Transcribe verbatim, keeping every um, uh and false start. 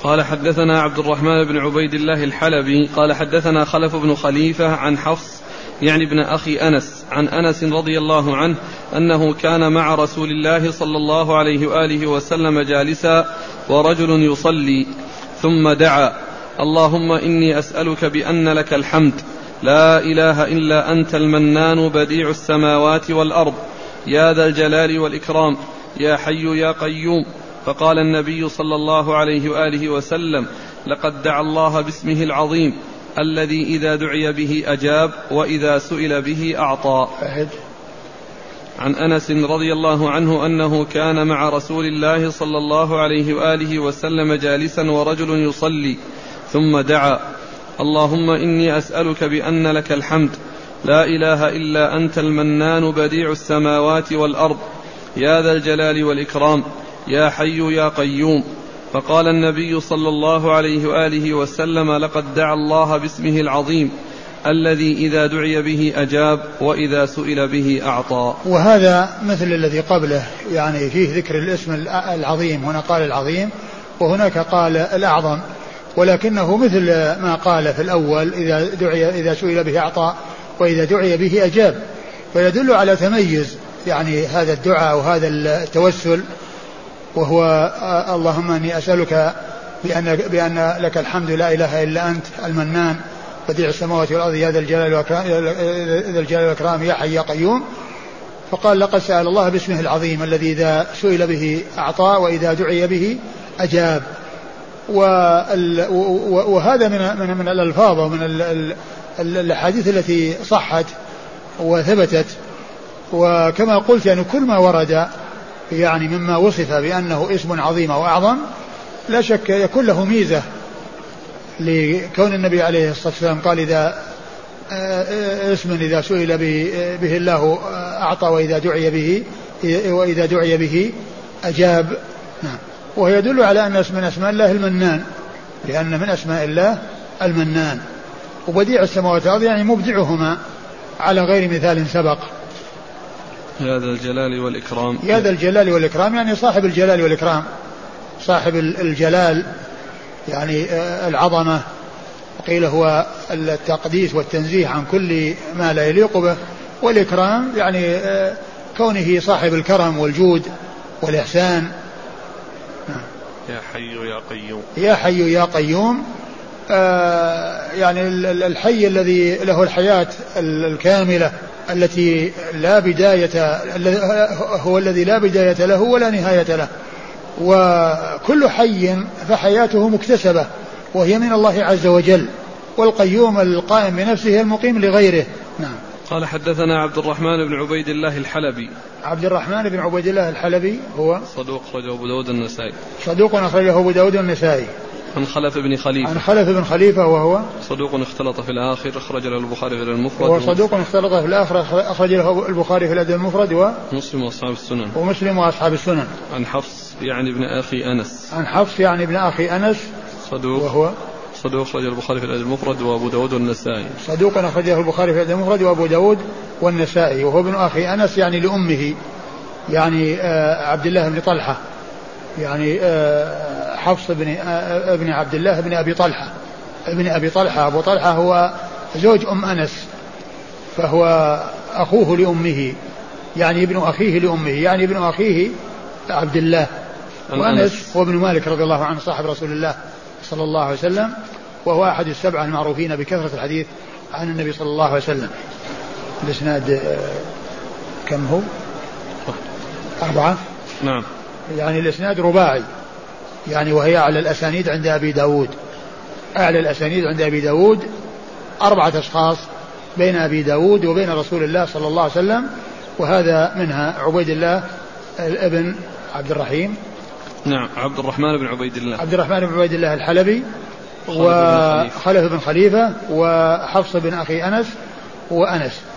قال حدثنا عبد الرحمن بن عبيد الله الحلبي قال حدثنا خلف بن خليفة عن حفص يعني ابن أخي أنس عن أنس رضي الله عنه أنه كان مع رسول الله صلى الله عليه وآله وسلم جالسا ورجل يصلي ثم دعا اللهم إني أسألك بأن لك الحمد لا إله إلا أنت المنان بديع السماوات والأرض يا ذا الجلال والإكرام يا حي يا قيوم. فقال النبي صلى الله عليه وآله وسلم لقد دعا الله باسمه العظيم الذي إذا دعي به أجاب وإذا سئل به أعطى. عن أنس رضي الله عنه أنه كان مع رسول الله صلى الله عليه وآله وسلم جالسا ورجل يصلي ثم دعا اللهم إني أسألك بأن لك الحمد لا إله إلا أنت المنان بديع السماوات والأرض يا ذا الجلال والإكرام يا حي يا قيوم. فقال النبي صلى الله عليه وآله وسلم لقد دعا الله باسمه العظيم الذي إذا دعي به أجاب وإذا سئل به أعطى. وهذا مثل الذي قبله يعني فيه ذكر الاسم العظيم، هنا قال العظيم وهناك قال الأعظم، ولكنه مثل ما قال في الأول إذا دعي إذا سئل به أعطى وإذا دعي به أجاب، فيدل على تميز يعني هذا الدعاء وهذا التوسل، وهو اللهم إني أسألك بأن, بأن لك الحمد لا إله إلا أنت المنان بديع السماوات والأرض يا ذا الجلال والإكرام يا حي يا قيوم. فقال لقد سأل الله باسمه العظيم الذي إذا سئل به أعطى وإذا دعي به أجاب. وهذا من من من الألفاظ ومن الأحاديث التي صحت وثبتت. وكما قلت يعني كل ما ورد يعني مما وصف بأنه اسم عظيم وأعظم لا شك يكون له ميزة، لكون النبي عليه الصلاة والسلام قال إذا اسم إذا سئل به الله أعطى وإذا دعي به وإذا دعي به أجاب. وهو يدل على أن اسم من أسماء الله المنان، لأن من أسماء الله المنان. وبديع السماوات والأرض يعني مبدعهما على غير مثال سبق. يا ذا الجلال والإكرام يا ذا الجلال والإكرام يعني صاحب الجلال والإكرام، صاحب الجلال يعني العظمة، وقيل هو التقديس والتنزيه عن كل ما لا يليق به، والإكرام يعني كونه صاحب الكرم والجود والإحسان. يا حي يا قيوم يا حي يا قيوم آه يعني الحي الذي له الحياة الكاملة التي لا بداية، هو الذي لا بداية له ولا نهاية له، وكل حي فحياته مكتسبة وهي من الله عز وجل، والقيوم القائم بنفسه المقيم لغيره. نعم. قال حدثنا عبد الرحمن بن عبيد الله الحلبي. عبد الرحمن بن عبيد الله الحلبي هو صدوق أخرجه أبو داود النسائي. صدوق أخرجه أبو داود النسائي. عن خلف بن خليفة. عن خلف بن خليفة وهو صدوق اختلط في الآخر أخرج له البخاري في المفرد. وهو صدوق اختلط في الآخر أخرج له البخاري في الأدب المفرد ومسلم وأصحاب السنن. ومسلم وأصحاب السنن. عن حفص يعني ابن أخي أنس. عن حفص يعني ابن أخي أنس صدوق وهو صدوق أخرج البخاري في الأدب المفرد وأبو داود والنسائي. صدوق أخرجه البخاري في الأدب المفرد وأبو داود والنسائي. وهو ابن أخي أنس يعني لأمه يعني آه عبد الله بن طلحة، يعني آه حفص بن آه ابن عبد الله بن أبي طلحة ابن أبي طلحة. أبو طلحة هو زوج أم أنس، فهو أخوه لأمه يعني ابن أخيه لأمه يعني ابن أخيه عبد الله. وأنس هو ابن مالك رضي الله عنه صاحب رسول الله صلى الله عليه وسلم، وهو أحد السبعة المعروفين بكثرة الحديث عن النبي صلى الله عليه وسلم. الإسناد كم هو؟ أربعة. نعم. يعني الإسناد رباعي يعني، وهي أعلى الأسانيد عند أبي داود. أعلى الأسانيد عند أبي داود أربعة أشخاص بين أبي داود وبين رسول الله صلى الله عليه وسلم، وهذا منها عبيد الله ابن عبد الرحيم. نعم. عبد الرحمن بن عبيد الله عبد الرحمن بن عبيد الله الحلبي، وخلف بن خليفة، وحفص بن أخي أنس وأنس.